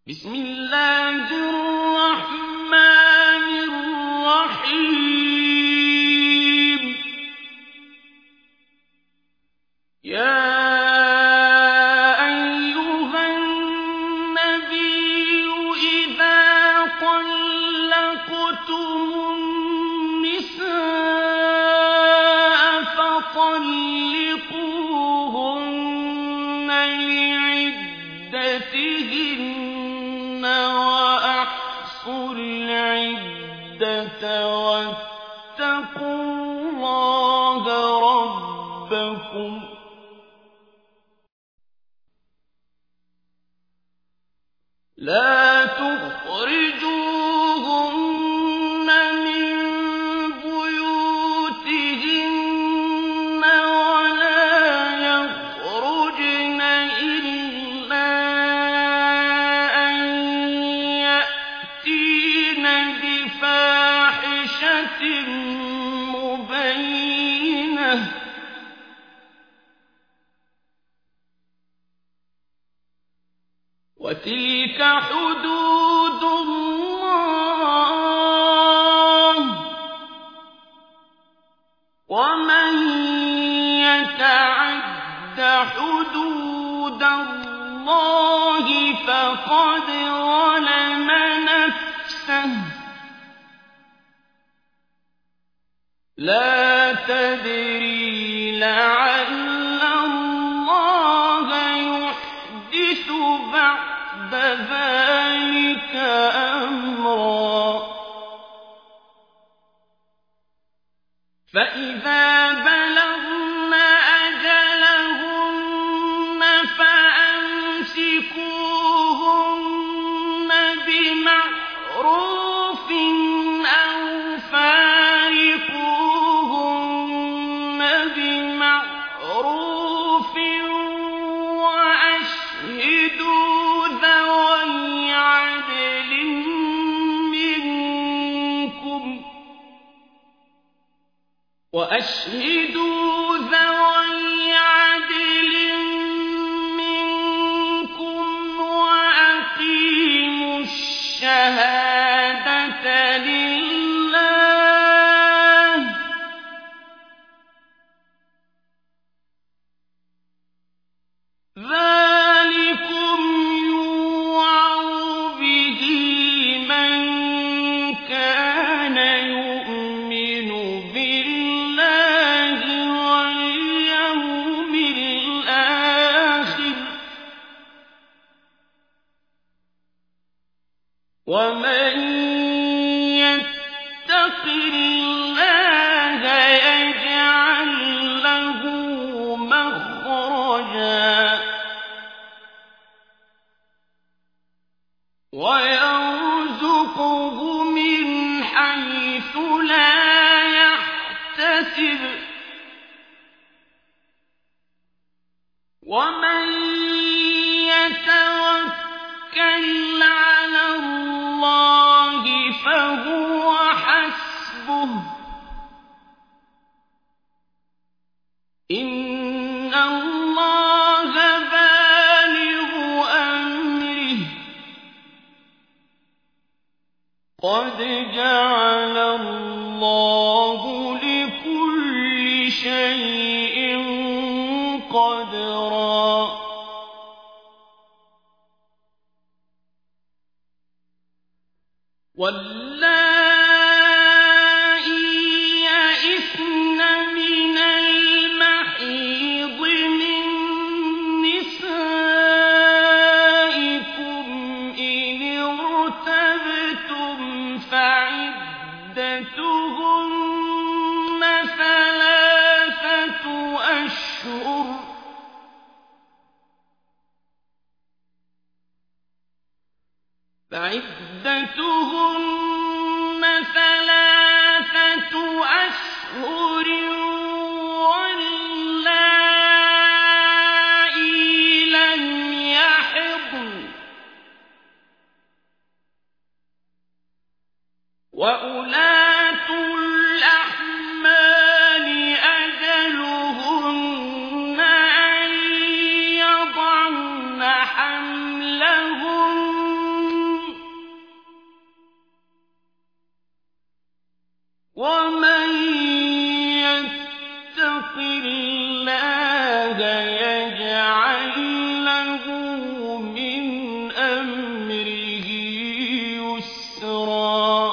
بسم الله الرحمن الرحيم يا أيها النبي إذا طلقتم النساء فطلقوهن لعدتهن وأحصوا العدة واتقوا الله ربكم لا تخرجوهن من بيوتهن ولا يخرجن إلا أن يأتين بفاحشة مبينة وتلك حدود الله ومن يتعد حدود الله فقد ظلم نفسه لا تدري لعل الله يحدث بعد ذلك أمرا فإذا بلغن أجلهن فأمسكوهن بمعروف أو فارقوهن بمعروف وأشهدوا ذوي عدل منكم وأقيموا الشهادة لله ذلكم يوعظ به من كان يؤمن بالله واليوم الآخر ومن يتق الله يجعل له مخرجا ويرزقه من حيث لا يحتسب ومن يتوكل على الله فهو حسبه إن الله بالغ أمره قد جعل الله لكل شيء قدرا واللائي يئسن من المحيض من نسائكم إن ارتبتم فعدتهن ثلاثة أشهر واللائي لم يحضن وأولاة الأحمال أجلهن أن يضعن حملهن أمره يسرا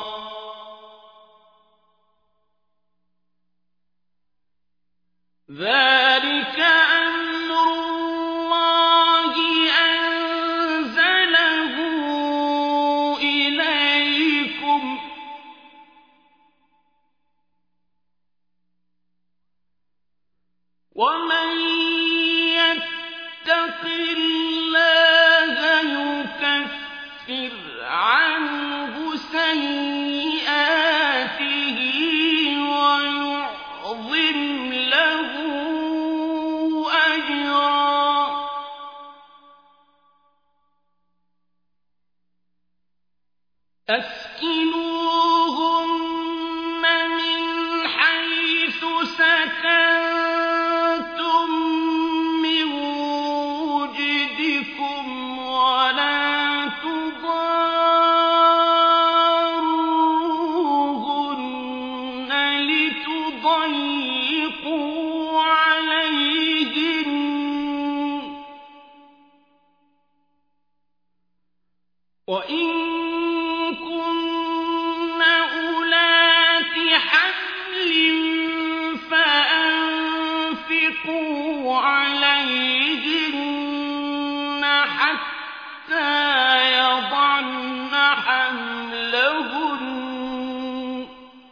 ذلك أمر الله أنزله إليكم ومن يتق الله يكفر عنه سيئاته ويعظم له أجرا أسكنوهن من حيث سكنتم من وجدكم ولا تضاروهن لتضيقوا عليهن وإن كن أولات حمل فأنفقوا عليهن حتى يضعن حملهن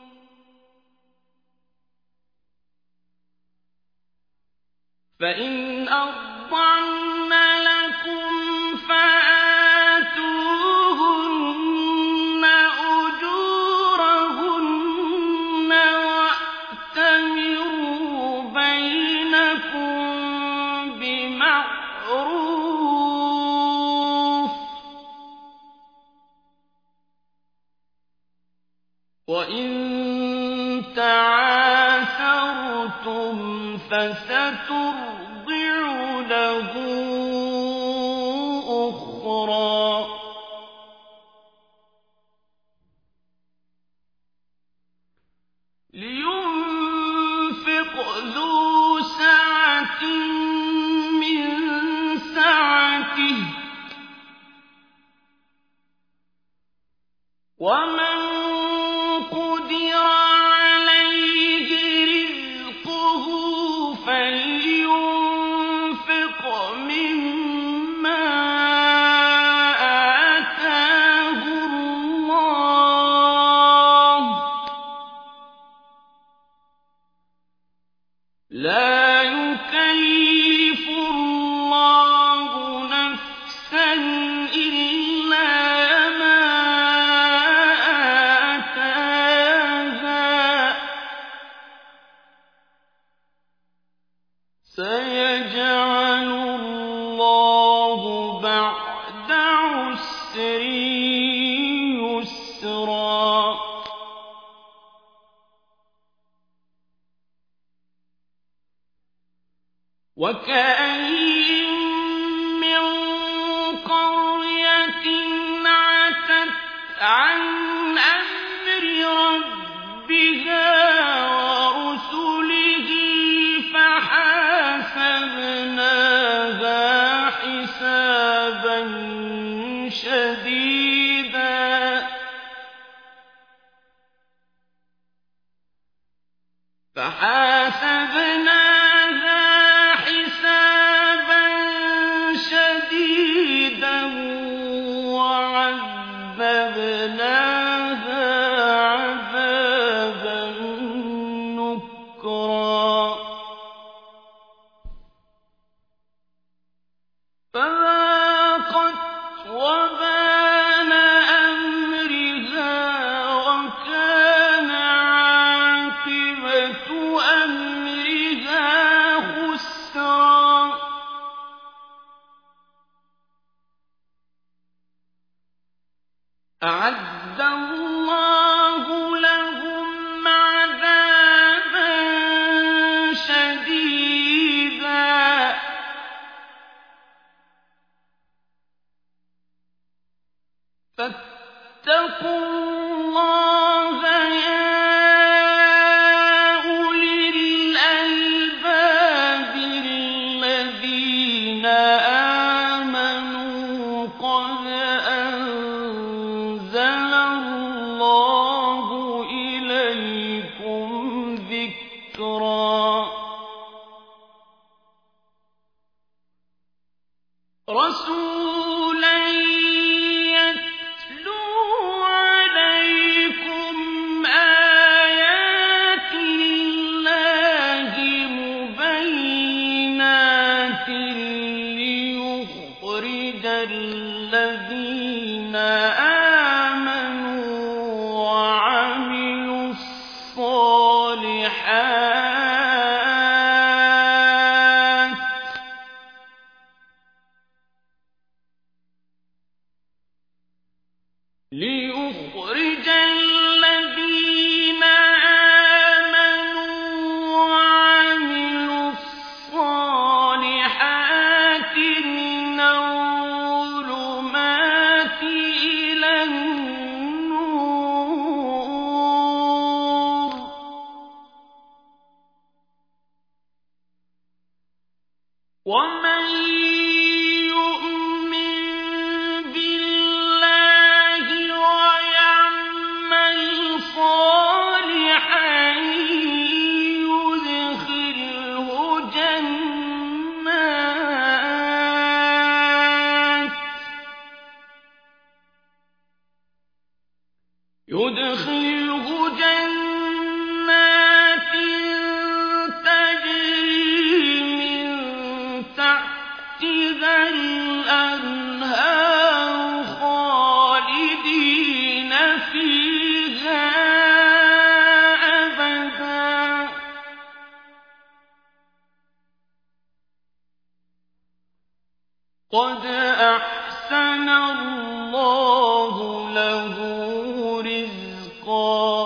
فإن أرضعن لكم فآتوهن أجورهن وأتمروا بينكم بمعروف وإن تعاثرتم فسترضع له أخرى لينفق ذو سعة من سعته ومن قدر عليه رزقه فلينفق مما آتاه الله لا يكلف الله نفسا إلا ما آتاها سيجعل الله بعد عسر يسرا وكأين من قرية عتت عن أمر ربها ورسله فحاسبناها حسابا شديدا وعذبناها عذابا نكرا فذاقت وبال أمرها وكان عاقبة أمرها خسرا أعد الله لهم عذابا شديدا فاتقوا الله يا أولي الألباب الذين آمنوا قد أَنزَلَ اللَّهُ إِلَيْكُمْ ذِكْرًا رَّسُولًا يَتْلُو عَلَيْكُمْ آيَاتِ اللَّهِ مُبَيِّنَاتٍ لِّيُخْرِجَ الَّذِينَ آمَنُوا وَعَمِلُوا الصَّالِحَاتِ مِنَ الظُّلُمَاتِ إِلَى النُّورِ وَمَن يُؤْمِن بِاللَّهِ وَيَعْمَلْ صَالِحًا يُدْخِلْهُ جَنَّاتٍ تَجْرِي مِن تَحْتِهَا الْأَنْهَارُ خَالِدِينَ فِيهَا أَبَدًا ۖ قَدْ أَحْسَنَ اللَّهُ لَهُ رِزْقًا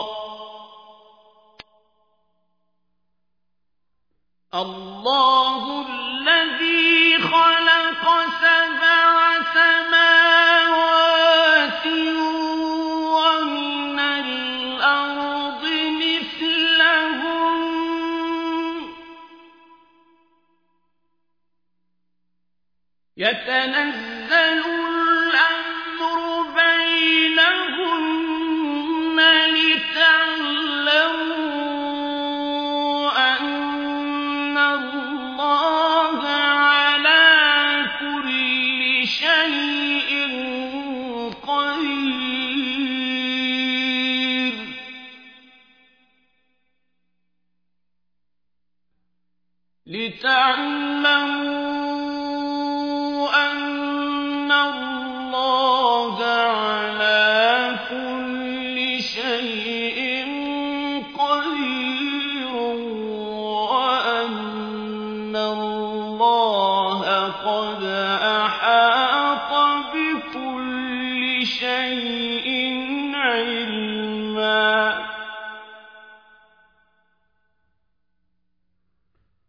اللَّهُ الَّذِي خَلَقَ 7 سَمَاوَاتٍ وَمِنَ الْأَرْضِ مِثْلَهُنَّ يَتَنَزَّلُ الْأَمْرُ بَيْنَهُنَّ لِتَعْلَمُوا أَنَّ اللَّهَ عَلَىٰ كُلِّ شَيْءٍ قَدِيرٌ أَنَّ اللَّهَ عَلَىٰ كُلِّ شَيْءٍ قَدِيرٌ وَأَنَّ اللَّهَ قَدْ أَحَاطَ بِكُلِّ شَيْءٍ